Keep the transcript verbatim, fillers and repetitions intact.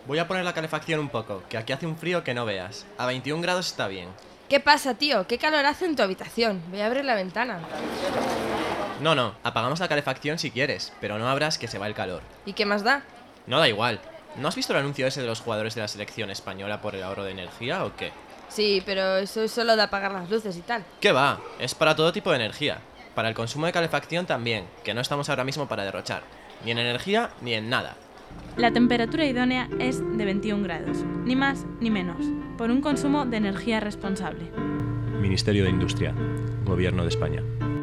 Voy a poner la calefacción un poco, que aquí hace un frío que no veas. A veintiún grados está bien. ¿Qué pasa, tío? ¿Qué calor hace en tu habitación? Voy a abrir la ventana. No, no, apagamos la calefacción si quieres, pero no abras que se va el calor. ¿Y qué más da? No da igual. ¿No has visto el anuncio ese de los jugadores de la selección española por el ahorro de energía o qué? Sí, pero eso es solo de apagar las luces y tal. ¿Qué va? Es para todo tipo de energía. Para el consumo de calefacción también, que no estamos ahora mismo para derrochar. Ni en energía, ni en nada. La temperatura idónea es de veintiún grados, ni más ni menos, por un consumo de energía responsable. Ministerio de Industria, Gobierno de España.